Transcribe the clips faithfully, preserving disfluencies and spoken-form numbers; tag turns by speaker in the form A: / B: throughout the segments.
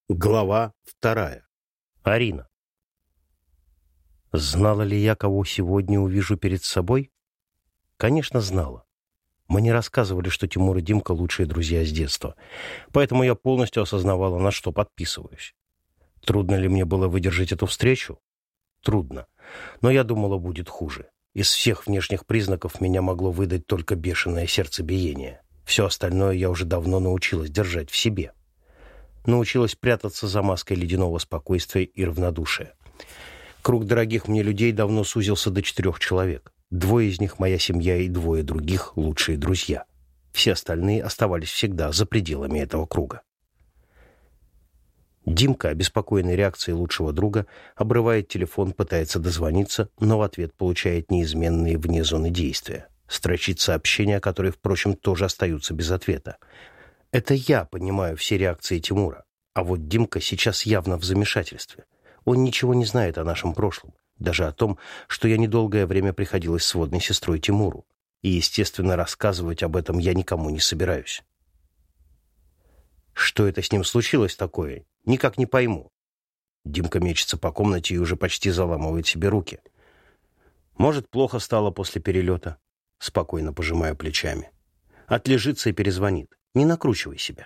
A: Глава вторая.
B: Арина. Знала ли я, кого сегодня увижу перед собой? Конечно, знала. Мне рассказывали, что Тимур и Димка лучшие друзья с детства, поэтому я полностью осознавала, на что подписываюсь. Трудно ли мне было выдержать эту встречу? Трудно. Но я думала, будет хуже. Из всех внешних признаков меня могло выдать только бешеное сердцебиение. Все остальное я уже давно научилась держать в себе. Научилась прятаться за маской ледяного спокойствия и равнодушия. Круг дорогих мне людей давно сузился до четырех человек. Двое из них моя семья и двое других лучшие друзья. Все остальные оставались всегда за пределами этого круга. Димка, обеспокоенный реакцией лучшего друга, обрывает телефон, пытается дозвониться, но в ответ получает неизменные вне зоны действия. Строчит сообщения, которые, впрочем, тоже остаются без ответа. Это я понимаю все реакции Тимура, а вот Димка сейчас явно в замешательстве. Он ничего не знает о нашем прошлом, даже о том, что я недолгое время приходилась сводной сестрой Тимуру, и, естественно, рассказывать об этом я никому не собираюсь. Что это с ним случилось такое, никак не пойму. Димка мечется по комнате и уже почти заламывает себе руки. Может, плохо стало после перелета? Спокойно пожимаю плечами. Отлежится и перезвонит. Не накручивай себя.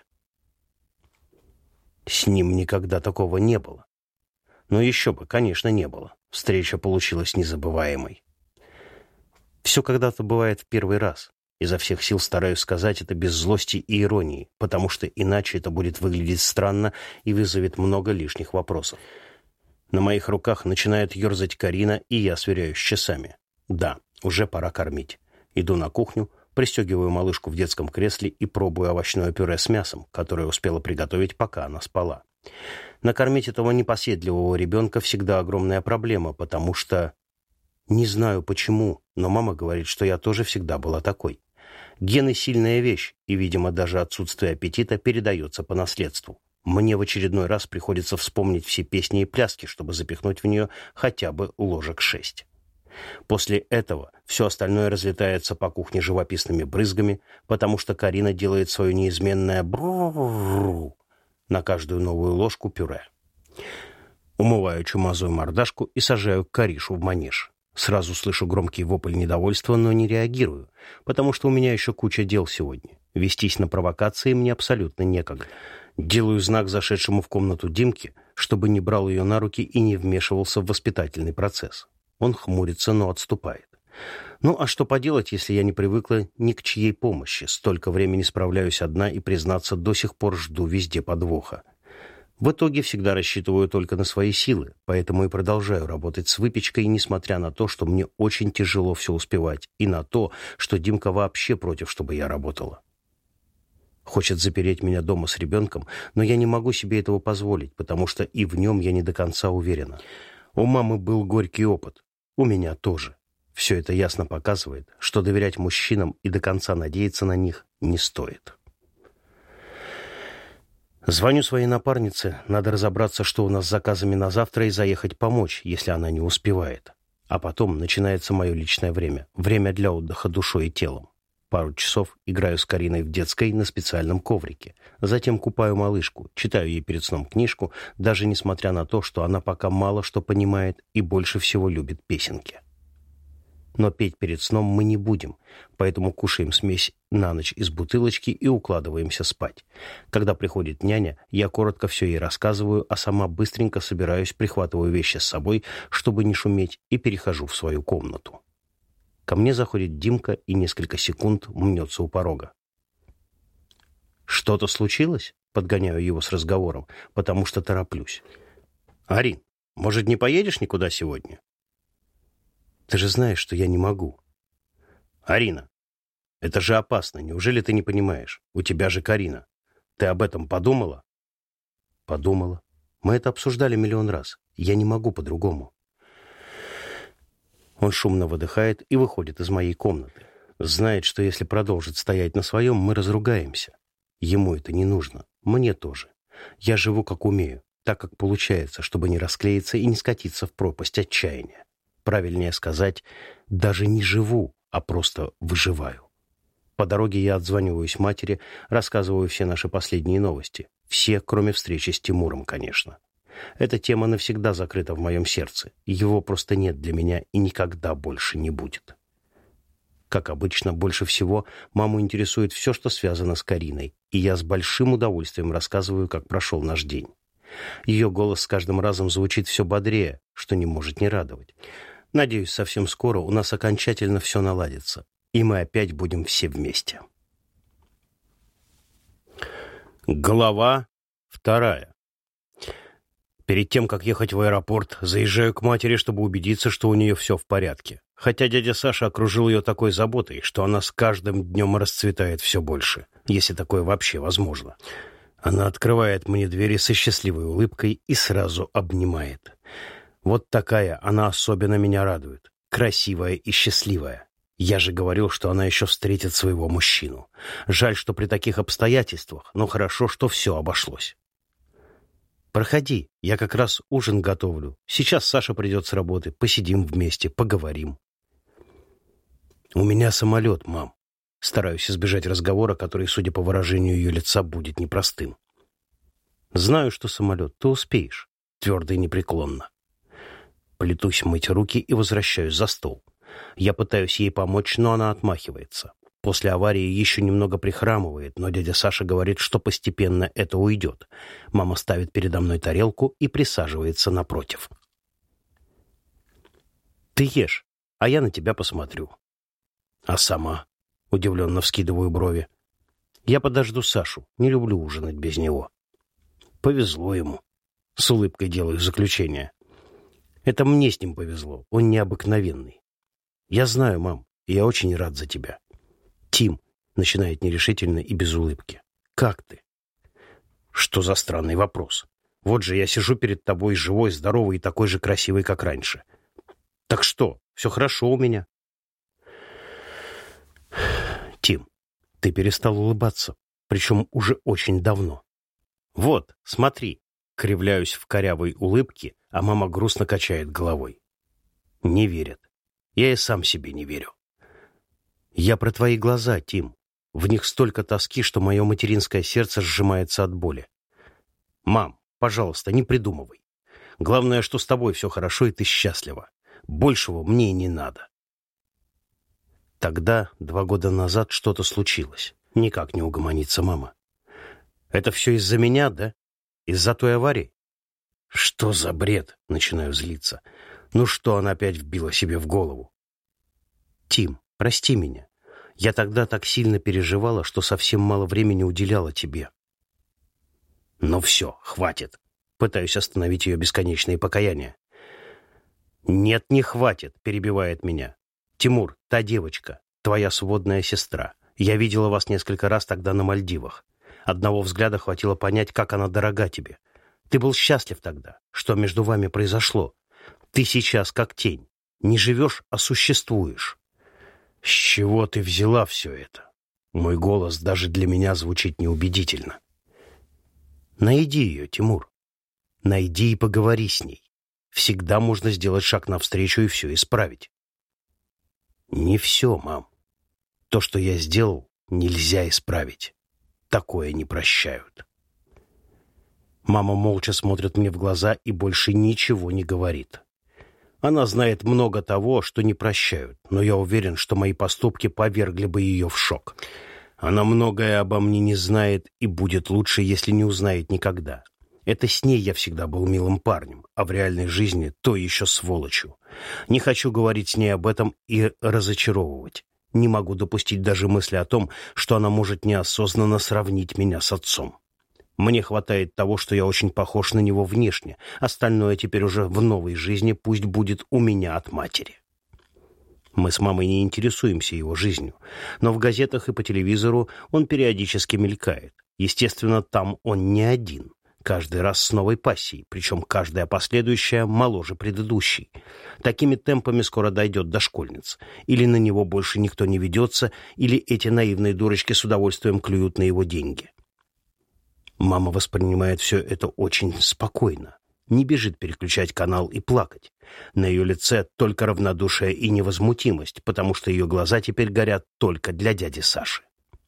B: С ним никогда такого не было. Но еще бы, конечно, не было. Встреча получилась незабываемой. Все когда-то бывает в первый раз. Изо всех сил стараюсь сказать это без злости и иронии, потому что иначе это будет выглядеть странно и вызовет много лишних вопросов. На моих руках начинает ерзать Карина, и я сверяюсь с часами. Да, уже пора кормить. Иду на кухню, пристегиваю малышку в детском кресле и пробую овощное пюре с мясом, которое успела приготовить, пока она спала. Накормить этого непоседливого ребенка всегда огромная проблема, потому что... Не знаю почему, но мама говорит, что я тоже всегда была такой. Гены — сильная вещь, и, видимо, даже отсутствие аппетита передается по наследству. Мне в очередной раз приходится вспомнить все песни и пляски, чтобы запихнуть в нее хотя бы ложек шесть. После этого все остальное разлетается по кухне живописными брызгами, потому что Карина делает свое неизменное бру на каждую новую ложку пюре. Умываю чумазую мордашку и сажаю Каришу в манеж. Сразу слышу громкий вопль недовольства, но не реагирую, потому что у меня еще куча дел сегодня. Вестись на провокации мне абсолютно некогда. Делаю знак зашедшему в комнату Димке, чтобы не брал ее на руки и не вмешивался в воспитательный процесс. Он хмурится, но отступает. Ну, а что поделать, если я не привыкла ни к чьей помощи? Столько времени справляюсь одна и, признаться, до сих пор жду везде подвоха. В итоге всегда рассчитываю только на свои силы, поэтому и продолжаю работать с выпечкой, несмотря на то, что мне очень тяжело все успевать, и на то, что Димка вообще против, чтобы я работала. Хочет запереть меня дома с ребенком, но я не могу себе этого позволить, потому что и в нем я не до конца уверена. У мамы был горький опыт. У меня тоже. Все это ясно показывает, что доверять мужчинам и до конца надеяться на них не стоит. Звоню своей напарнице, надо разобраться, что у нас с заказами на завтра, и заехать помочь, если она не успевает. А потом начинается мое личное время. Время для отдыха душой и телом. Пару часов играю с Кариной в детской на специальном коврике. Затем купаю малышку, читаю ей перед сном книжку, даже несмотря на то, что она пока мало что понимает и больше всего любит песенки. Но петь перед сном мы не будем, поэтому кушаем смесь на ночь из бутылочки и укладываемся спать. Когда приходит няня, я коротко все ей рассказываю, а сама быстренько собираюсь, прихватываю вещи с собой, чтобы не шуметь, и перехожу в свою комнату. Ко мне заходит Димка и несколько секунд мнется у порога. «Что-то случилось?» — подгоняю его с разговором, потому что тороплюсь. «Арин, может, не поедешь никуда сегодня?» «Ты же знаешь, что я не могу». «Арина, это же опасно. Неужели ты не понимаешь? У тебя же Карина. Ты об этом подумала?» «Подумала. Мы это обсуждали миллион раз. Я не могу по-другому». Он шумно выдыхает и выходит из моей комнаты. Знает, что если продолжит стоять на своем, мы разругаемся. Ему это не нужно. Мне тоже. Я живу как умею, так как получается, чтобы не расклеиться и не скатиться в пропасть отчаяния. Правильнее сказать, даже не живу, а просто выживаю. По дороге я отзваниваюсь матери, рассказываю все наши последние новости. Все, кроме встречи с Тимуром, конечно. Эта тема навсегда закрыта в моем сердце. Его просто нет для меня и никогда больше не будет. Как обычно, больше всего маму интересует все, что связано с Кариной, и я с большим удовольствием рассказываю, как прошел наш день. Ее голос с каждым разом звучит все бодрее, что не может не радовать. Надеюсь, совсем скоро у нас окончательно все наладится, и мы опять будем все вместе. Глава вторая. Перед тем, как ехать в аэропорт, заезжаю к матери, чтобы убедиться, что у нее все в порядке. Хотя дядя Саша окружил ее такой заботой, что она с каждым днем расцветает все больше, если такое вообще возможно. Она открывает мне двери со счастливой улыбкой и сразу обнимает. Вот такая она особенно меня радует. Красивая и счастливая. Я же говорил, что она еще встретит своего мужчину. Жаль, что при таких обстоятельствах, но хорошо, что все обошлось. «Проходи, я как раз ужин готовлю. Сейчас Саша придет с работы, посидим вместе, поговорим». «У меня самолет, мам». Стараюсь избежать разговора, который, судя по выражению ее лица, будет непростым. «Знаю, что самолет, ты успеешь», твердо и непреклонно. Плетусь мыть руки и возвращаюсь за стол. Я пытаюсь ей помочь, но она отмахивается. После аварии еще немного прихрамывает, но дядя Саша говорит, что постепенно это уйдет. Мама ставит передо мной тарелку и присаживается напротив. «Ты ешь, а я на тебя посмотрю». «А сама?» — удивленно вскидываю брови. «Я подожду Сашу, не люблю ужинать без него». «Повезло ему». С улыбкой делаю заключение. «Это мне с ним повезло, он необыкновенный». «Я знаю, мам, и я очень рад за тебя». «Тим», — начинает нерешительно и без улыбки, — «как ты?» «Что за странный вопрос? Вот же я сижу перед тобой живой, здоровый и такой же красивый, как раньше. Так что, все хорошо у меня?» «Тим, ты перестал улыбаться, причем уже очень давно. Вот, смотри», — кривляюсь в корявой улыбке, а мама грустно качает головой. Не верит. Я и сам себе не верю. «Я про твои глаза, Тим. В них столько тоски, что мое материнское сердце сжимается от боли. Мам, пожалуйста, не придумывай. Главное, что с тобой все хорошо и ты счастлива. Большего мне и не надо». Тогда, два года назад, что-то случилось. Никак не угомонится мама. «Это все из-за меня, да? Из-за той аварии?» «Что за бред?» — начинаю злиться. «Ну что она опять вбила себе в голову?» «Тим, прости меня. Я тогда так сильно переживала, что совсем мало времени уделяла тебе». «Ну все, хватит». Пытаюсь остановить ее бесконечные покаяния. «Нет, не хватит», — перебивает меня. «Тимур, та девочка, твоя сводная сестра. Я видела вас несколько раз тогда на Мальдивах. Одного взгляда хватило понять, как она дорога тебе. Ты был счастлив тогда. Что между вами произошло? Ты сейчас как тень. Не живешь, а существуешь». «С чего ты взяла все это?» Мой голос даже для меня звучит неубедительно. «Найди ее, Тимур. Найди и поговори с ней. Всегда можно сделать шаг навстречу и все исправить». «Не все, мам. То, что я сделал, нельзя исправить. Такое не прощают». Мама молча смотрит мне в глаза и больше ничего не говорит. Она знает много того, что не прощают, но я уверен, что мои поступки повергли бы ее в шок. Она многое обо мне не знает и будет лучше, если не узнает никогда. Это с ней я всегда был милым парнем, а в реальной жизни то еще сволочью. Не хочу говорить с ней об этом и разочаровывать. Не могу допустить даже мысли о том, что она может неосознанно сравнить меня с отцом. Мне хватает того, что я очень похож на него внешне. Остальное теперь уже в новой жизни пусть будет у меня от матери. Мы с мамой не интересуемся его жизнью, но в газетах и по телевизору он периодически мелькает. Естественно, там он не один. Каждый раз с новой пассией, причем каждая последующая моложе предыдущей. Такими темпами скоро дойдет до школьниц. Или на него больше никто не ведется, или эти наивные дурочки с удовольствием клюют на его деньги. Мама воспринимает все это очень спокойно. не бежит переключать канал и плакать. На ее лице только равнодушие и невозмутимость, потому что ее глаза теперь горят только для дяди Саши.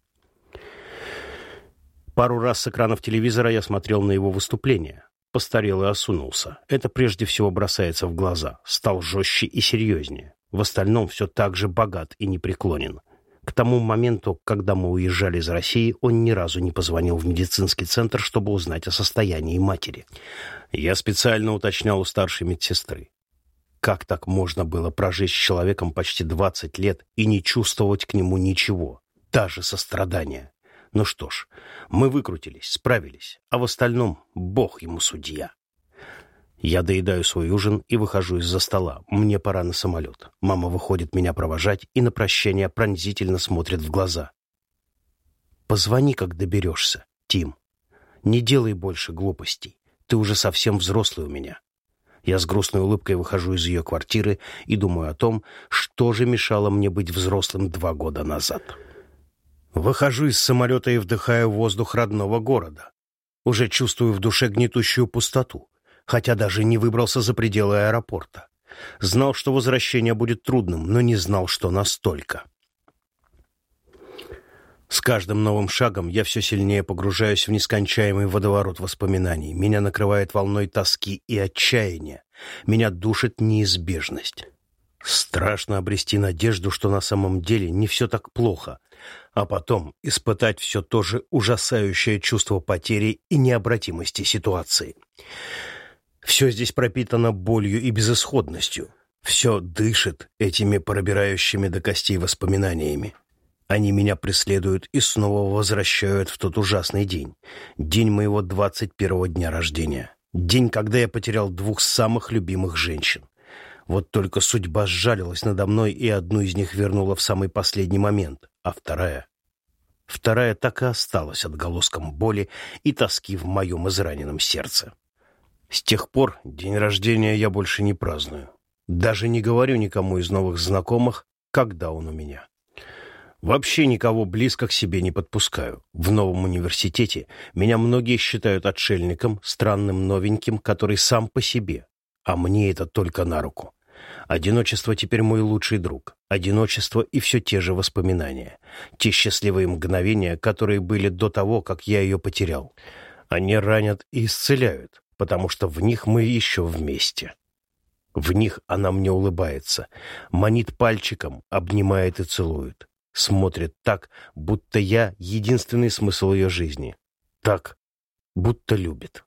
B: Пару раз с экранов телевизора я смотрел на его выступления. Постарел и осунулся. Это прежде всего бросается в глаза. Стал жестче и серьезнее. В остальном все так же богат и непреклонен. К тому моменту, когда мы уезжали из России, он ни разу не позвонил в медицинский центр, чтобы узнать о состоянии матери. Я специально уточнял у старшей медсестры. Как так можно было прожить с человеком почти двадцать лет и не чувствовать к нему ничего, даже сострадания? Ну что ж, мы выкрутились, справились, а в остальном Бог ему судья. Я доедаю свой ужин и выхожу из-за стола. Мне пора на самолет. Мама выходит меня провожать и на прощание пронзительно смотрит в глаза. «Позвони, как доберешься, Тим. Не делай больше глупостей. Ты уже совсем взрослый у меня». Я с грустной улыбкой выхожу из ее квартиры и думаю о том, что же мешало мне быть взрослым два года назад. Выхожу из самолета и вдыхаю воздух родного города. Уже чувствую в душе гнетущую пустоту, хотя даже не выбрался за пределы аэропорта. Знал, что возвращение будет трудным, но не знал, что настолько. С каждым новым шагом я все сильнее погружаюсь в нескончаемый водоворот воспоминаний. Меня накрывает волной тоски и отчаяния. Меня душит неизбежность. Страшно обрести надежду, что на самом деле не все так плохо, а потом испытать все то же ужасающее чувство потери и необратимости ситуации. Все здесь пропитано болью и безысходностью. Все дышит этими пробирающими до костей воспоминаниями. Они меня преследуют и снова возвращают в тот ужасный день. День моего двадцать первого дня рождения. День, когда я потерял двух самых любимых женщин. Вот только судьба сжалилась надо мной, и одну из них вернула в самый последний момент, а вторая... Вторая так и осталась отголоском боли и тоски в моем израненном сердце. С тех пор день рождения я больше не праздную. Даже не говорю никому из новых знакомых, когда он у меня. Вообще никого близко к себе не подпускаю. В новом университете меня многие считают отшельником, странным новеньким, который сам по себе. А мне это только на руку. Одиночество теперь мой лучший друг. Одиночество и все те же воспоминания. Те счастливые мгновения, которые были до того, как я ее потерял. Они ранят и исцеляют, потому что в них мы еще вместе. В них она мне улыбается, манит пальчиком, обнимает и целует. Смотрит так, будто я единственный смысл ее жизни. Так, будто любит.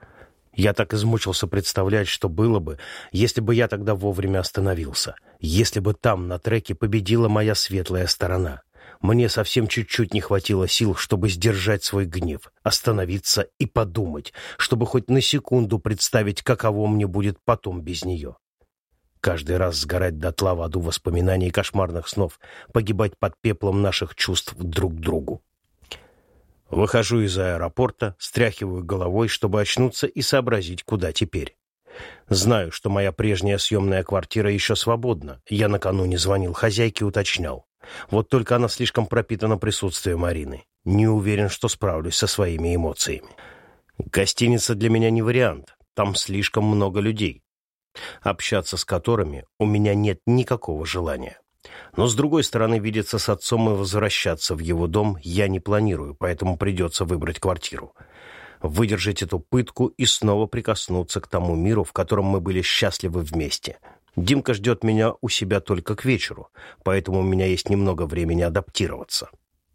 B: Я так измучился представлять, что было бы, если бы я тогда вовремя остановился, если бы там на треке победила моя светлая сторона. Мне совсем чуть-чуть не хватило сил, чтобы сдержать свой гнев, остановиться и подумать, чтобы хоть на секунду представить, каково мне будет потом без нее. Каждый раз сгорать дотла в аду воспоминаний и кошмарных снов, погибать под пеплом наших чувств друг к другу. Выхожу из аэропорта, стряхиваю головой, чтобы очнуться и сообразить, куда теперь. Знаю, что моя прежняя съемная квартира еще свободна. Я накануне звонил хозяйке и уточнял. Вот только она слишком пропитана присутствием Марины. Не уверен, что справлюсь со своими эмоциями. Гостиница для меня не вариант. Там слишком много людей, общаться с которыми у меня нет никакого желания. Но, с другой стороны, видеться с отцом и возвращаться в его дом я не планирую, поэтому придется выбрать квартиру. Выдержать эту пытку и снова прикоснуться к тому миру, в котором мы были счастливы вместе. Димка ждет меня у себя только к вечеру, поэтому у меня есть немного времени адаптироваться.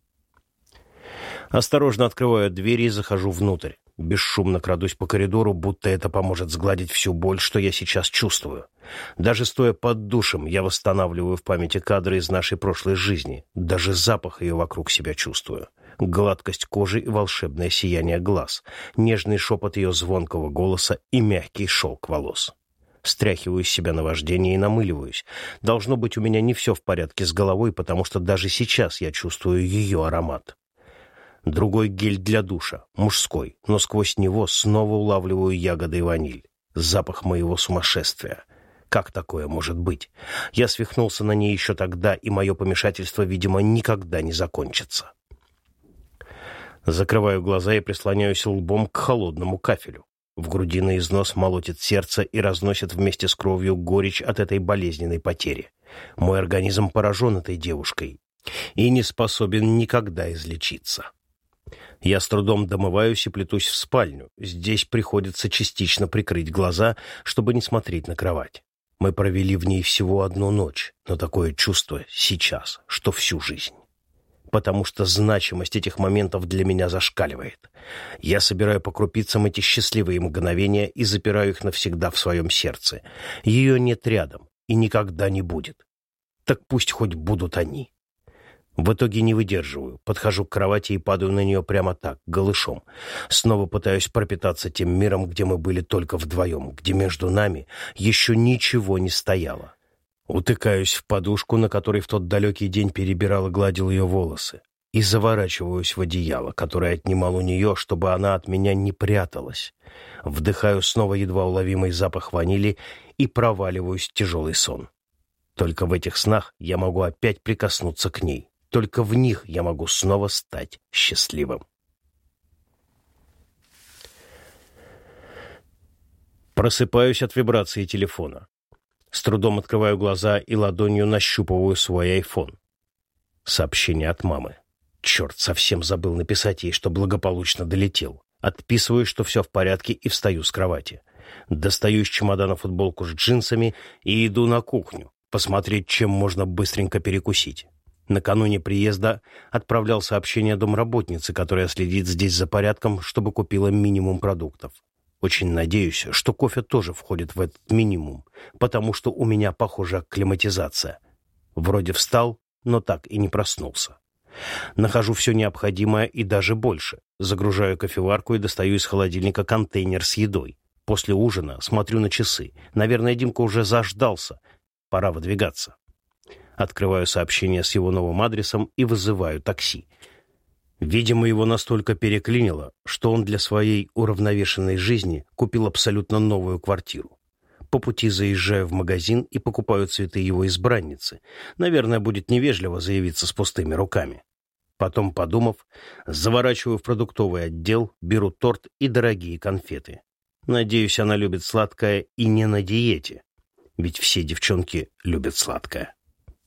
B: Осторожно открываю двери и захожу внутрь. Бесшумно крадусь по коридору, будто это поможет сгладить всю боль, что я сейчас чувствую. Даже стоя под душем, я восстанавливаю в памяти кадры из нашей прошлой жизни. Даже запах ее вокруг себя чувствую. Гладкость кожи и волшебное сияние глаз, нежный шепот ее звонкого голоса и мягкий шелк волос. Стряхиваю из себя наваждение и намыливаюсь. Должно быть, у меня не все в порядке с головой, потому что даже сейчас я чувствую ее аромат. Другой гель для душа, мужской, но сквозь него снова улавливаю ягоды и ваниль. Запах моего сумасшествия. Как такое может быть? Я свихнулся на ней еще тогда, и мое помешательство, видимо, никогда не закончится. Закрываю глаза и прислоняюсь лбом к холодному кафелю. В груди на износ молотит сердце и разносит вместе с кровью горечь от этой болезненной потери. Мой организм поражен этой девушкой и не способен никогда излечиться. Я с трудом домываюсь и плетусь в спальню. Здесь приходится частично прикрыть глаза, чтобы не смотреть на кровать. Мы провели в ней всего одну ночь, но такое чувство сейчас, что всю жизнь. Потому что значимость этих моментов для меня зашкаливает. Я собираю по крупицам эти счастливые мгновения и запираю их навсегда в своем сердце. Ее нет рядом и никогда не будет. Так пусть хоть будут они. В итоге не выдерживаю, подхожу к кровати и падаю на нее прямо так, голышом. Снова пытаюсь пропитаться тем миром, где мы были только вдвоем, где между нами еще ничего не стояло. Утыкаюсь в подушку, на которой в тот далекий день перебирал и гладил ее волосы, и заворачиваюсь в одеяло, которое отнимал у нее, чтобы она от меня не пряталась. Вдыхаю снова едва уловимый запах ванили и проваливаюсь в тяжелый сон. Только в этих снах я могу опять прикоснуться к ней. Только в них я могу снова стать счастливым. Просыпаюсь от вибрации телефона. С трудом открываю глаза и ладонью нащупываю свой айфон. Сообщение от мамы. Черт, совсем забыл написать ей, что благополучно долетел. Отписываю, что все в порядке, и встаю с кровати. Достаю из чемодана футболку с джинсами и иду на кухню, посмотреть, чем можно быстренько перекусить. Накануне приезда отправлял сообщение домработнице, которая следит здесь за порядком, чтобы купила минимум продуктов. Очень надеюсь, что кофе тоже входит в этот минимум, потому что у меня, похоже, акклиматизация. Вроде встал, но так и не проснулся. Нахожу все необходимое и даже больше. Загружаю кофеварку и достаю из холодильника контейнер с едой. После ужина смотрю на часы. Наверное, Димка уже заждался. Пора выдвигаться. Открываю сообщение с его новым адресом и вызываю такси. Видимо, его настолько переклинило, что он для своей уравновешенной жизни купил абсолютно новую квартиру. По пути заезжаю в магазин и покупаю цветы его избранницы. Наверное, будет невежливо заявиться с пустыми руками. Потом, подумав, заворачиваю в продуктовый отдел, беру торт и дорогие конфеты. Надеюсь, она любит сладкое и не на диете, ведь все девчонки любят сладкое.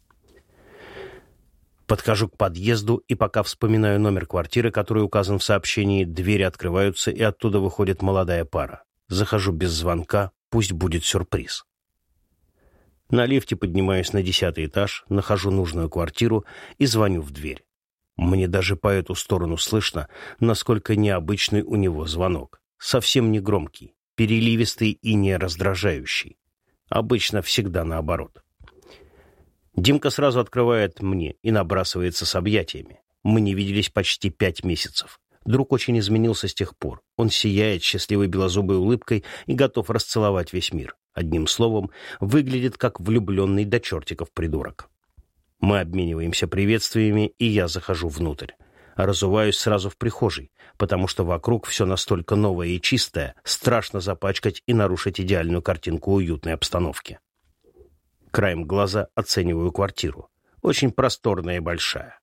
B: Подхожу к подъезду, и пока вспоминаю номер квартиры, который указан в сообщении, двери открываются, и оттуда выходит молодая пара. Захожу без звонка, пусть будет сюрприз. На лифте поднимаюсь на десятый этаж, нахожу нужную квартиру и звоню в дверь. Мне даже по эту сторону слышно, насколько необычный у него звонок. Совсем не громкий, переливистый и не раздражающий. Обычно всегда наоборот. Димка сразу открывает мне и набрасывается с объятиями. Мы не виделись почти пять месяцев. Друг очень изменился с тех пор. Он сияет счастливой белозубой улыбкой и готов расцеловать весь мир. Одним словом, выглядит как влюбленный до чертиков придурок. Мы обмениваемся приветствиями, и я захожу внутрь. Разуваюсь сразу в прихожей, потому что вокруг все настолько новое и чистое, страшно запачкать и нарушить идеальную картинку уютной обстановки. Краем глаза оцениваю квартиру. Очень просторная и большая.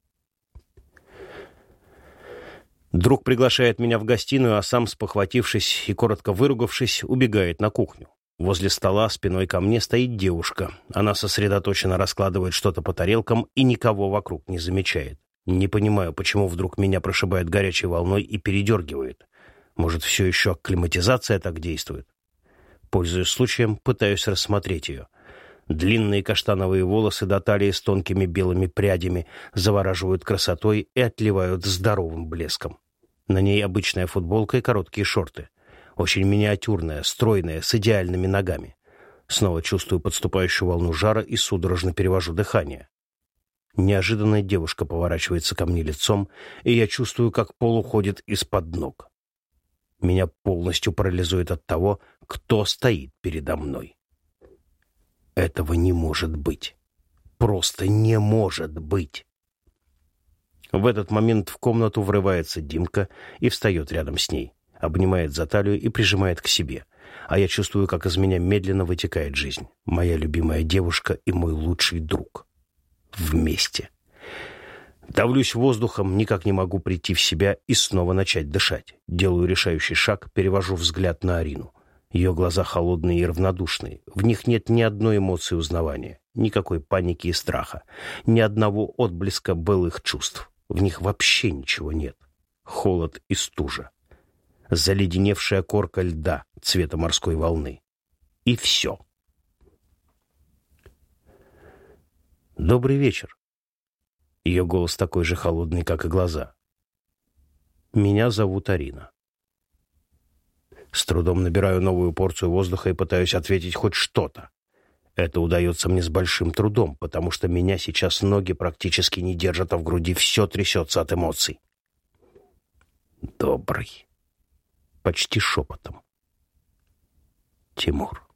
B: Друг приглашает меня в гостиную, а сам, спохватившись и коротко выругавшись, убегает на кухню. Возле стола спиной ко мне стоит девушка. Она сосредоточенно раскладывает что-то по тарелкам и никого вокруг не замечает. Не понимаю, почему вдруг меня прошибает горячей волной и передергивает. Может, все еще акклиматизация так действует? Пользуясь случаем, пытаюсь рассмотреть ее. Длинные каштановые волосы до талии с тонкими белыми прядями завораживают красотой и отливают здоровым блеском. На ней обычная футболка и короткие шорты. Очень миниатюрная, стройная, с идеальными ногами. Снова чувствую подступающую волну жара и судорожно перевожу дыхание. Неожиданно девушка поворачивается ко мне лицом, и я чувствую, как пол уходит из-под ног. Меня полностью парализует от того, кто стоит передо мной. Этого не может быть. Просто не может быть. В этот момент в комнату врывается Димка и встает рядом с ней, обнимает за талию и прижимает к себе. А я чувствую, как из меня медленно вытекает жизнь. Моя любимая девушка и мой лучший друг. Вместе. Давлюсь воздухом, никак не могу прийти в себя и снова начать дышать. Делаю решающий шаг, перевожу взгляд на Арину. Ее глаза холодные и равнодушные. В них нет ни одной эмоции узнавания, никакой паники и страха, ни одного отблеска былых чувств. В них вообще ничего нет. Холод и стужа. Заледеневшая корка льда цвета морской волны. И все. «Добрый вечер». Ее голос такой же холодный, как и глаза. «Меня зовут Арина». С трудом набираю новую порцию воздуха и пытаюсь ответить хоть что-то. Это удается мне с большим трудом, потому что меня сейчас ноги практически не держат, а в груди все трясется от эмоций. «Добрый». Почти шепотом. «Тимур».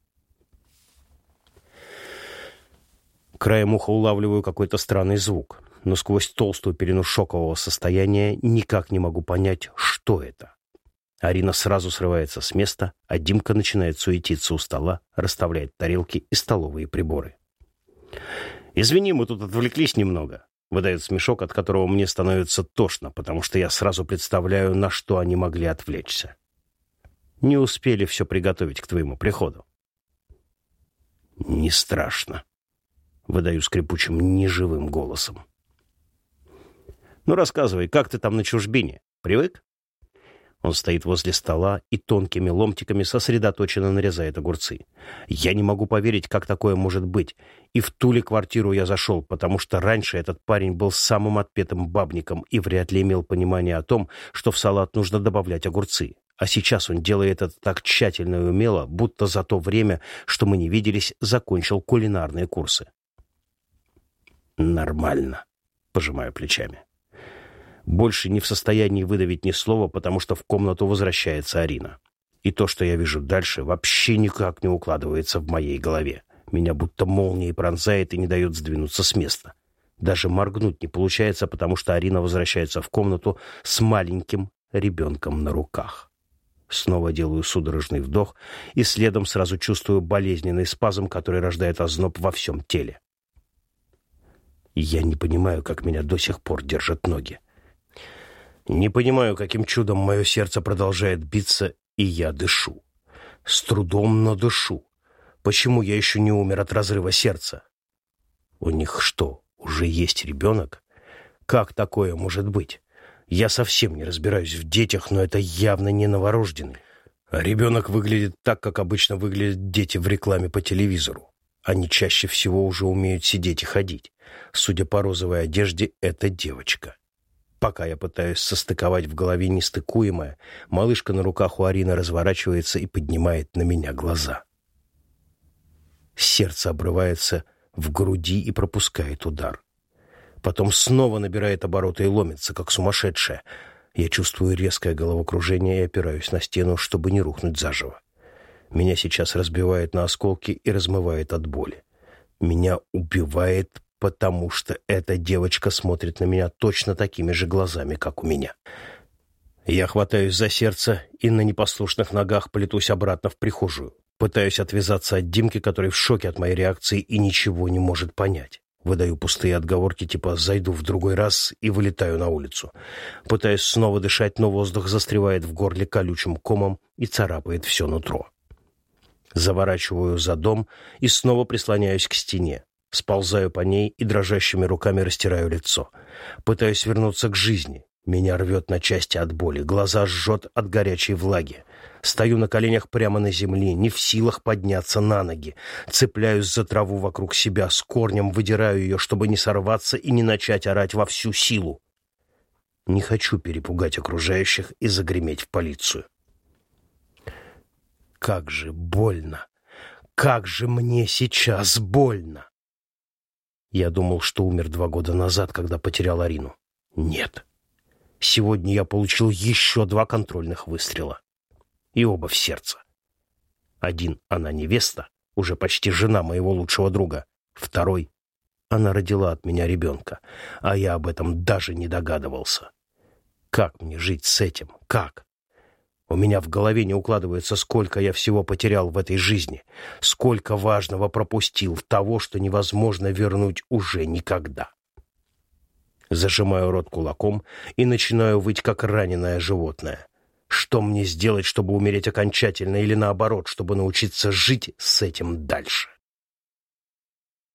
B: Краем уха улавливаю какой-то странный звук, но сквозь толстую пелену шокового состояния никак не могу понять, что это. Арина сразу срывается с места, а Димка начинает суетиться у стола, расставляет тарелки и столовые приборы. «Извини, мы тут отвлеклись немного», — выдает смешок, от которого мне становится тошно, потому что я сразу представляю, на что они могли отвлечься. «Не успели все приготовить к твоему приходу». «Не страшно», — выдаю скрипучим, неживым голосом. «Ну, рассказывай, как ты там на чужбине? Привык?» Он стоит возле стола и тонкими ломтиками сосредоточенно нарезает огурцы. Я не могу поверить, как такое может быть. И в ту ли квартиру я зашел, потому что раньше этот парень был самым отпетым бабником и вряд ли имел понимание о том, что в салат нужно добавлять огурцы. А сейчас он делает это так тщательно и умело, будто за то время, что мы не виделись, закончил кулинарные курсы. «Нормально», — пожимаю плечами. Больше не в состоянии выдавить ни слова, потому что в комнату возвращается Арина. И то, что я вижу дальше, вообще никак не укладывается в моей голове. Меня будто молнией пронзает и не дает сдвинуться с места. Даже моргнуть не получается, потому что Арина возвращается в комнату с маленьким ребенком на руках. Снова делаю судорожный вдох и следом сразу чувствую болезненный спазм, который рождает озноб во всем теле. Я не понимаю, как меня до сих пор держат ноги. Не понимаю, каким чудом мое сердце продолжает биться, и я дышу. С трудом, но дышу. Почему я еще не умер от разрыва сердца? У них что, уже есть ребенок? Как такое может быть? Я совсем не разбираюсь в детях, но это явно не новорожденный. А ребенок выглядит так, как обычно выглядят дети в рекламе по телевизору. Они чаще всего уже умеют сидеть и ходить. Судя по розовой одежде, это девочка. Пока я пытаюсь состыковать в голове нестыкуемое, малышка на руках у Арины разворачивается и поднимает на меня глаза. Сердце обрывается в груди и пропускает удар. Потом снова набирает обороты и ломится, как сумасшедшая. Я чувствую резкое головокружение и опираюсь на стену, чтобы не рухнуть заживо. Меня сейчас разбивает на осколки и размывает от боли. Меня убивает, потому что эта девочка смотрит на меня точно такими же глазами, как у меня. Я хватаюсь за сердце и на непослушных ногах плетусь обратно в прихожую. Пытаюсь отвязаться от Димки, который в шоке от моей реакции и ничего не может понять. Выдаю пустые отговорки типа «зайду в другой раз» и вылетаю на улицу. Пытаюсь снова дышать, но воздух застревает в горле колючим комом и царапает все нутро. Заворачиваю за дом и снова прислоняюсь к стене. Сползаю по ней и дрожащими руками растираю лицо. Пытаюсь вернуться к жизни. Меня рвет на части от боли, глаза жжет от горячей влаги. Стою на коленях прямо на земле, не в силах подняться на ноги. Цепляюсь за траву вокруг себя, с корнем выдираю ее, чтобы не сорваться и не начать орать во всю силу. Не хочу перепугать окружающих и загреметь в полицию. Как же больно! Как же мне сейчас больно! Я думал, что умер два года назад, когда потерял Арину. Нет. Сегодня я получил еще два контрольных выстрела. И оба в сердце. Один — она невеста, уже почти жена моего лучшего друга. Второй — она родила от меня ребенка, а я об этом даже не догадывался. Как мне жить с этим? Как? У меня в голове не укладывается, сколько я всего потерял в этой жизни, сколько важного пропустил, того, что невозможно вернуть уже никогда. Зажимаю рот кулаком и начинаю выть, как раненое животное. Что мне сделать, чтобы умереть окончательно, или наоборот, чтобы научиться жить с этим дальше?